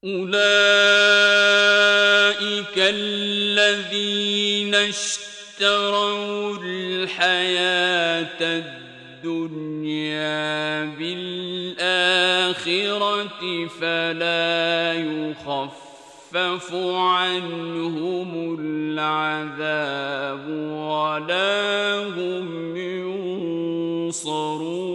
أولئك الذين اشتروا الحياة الدنيا بالآخرة فلا يخفف عنهم العذاب ولا هم ينصرون.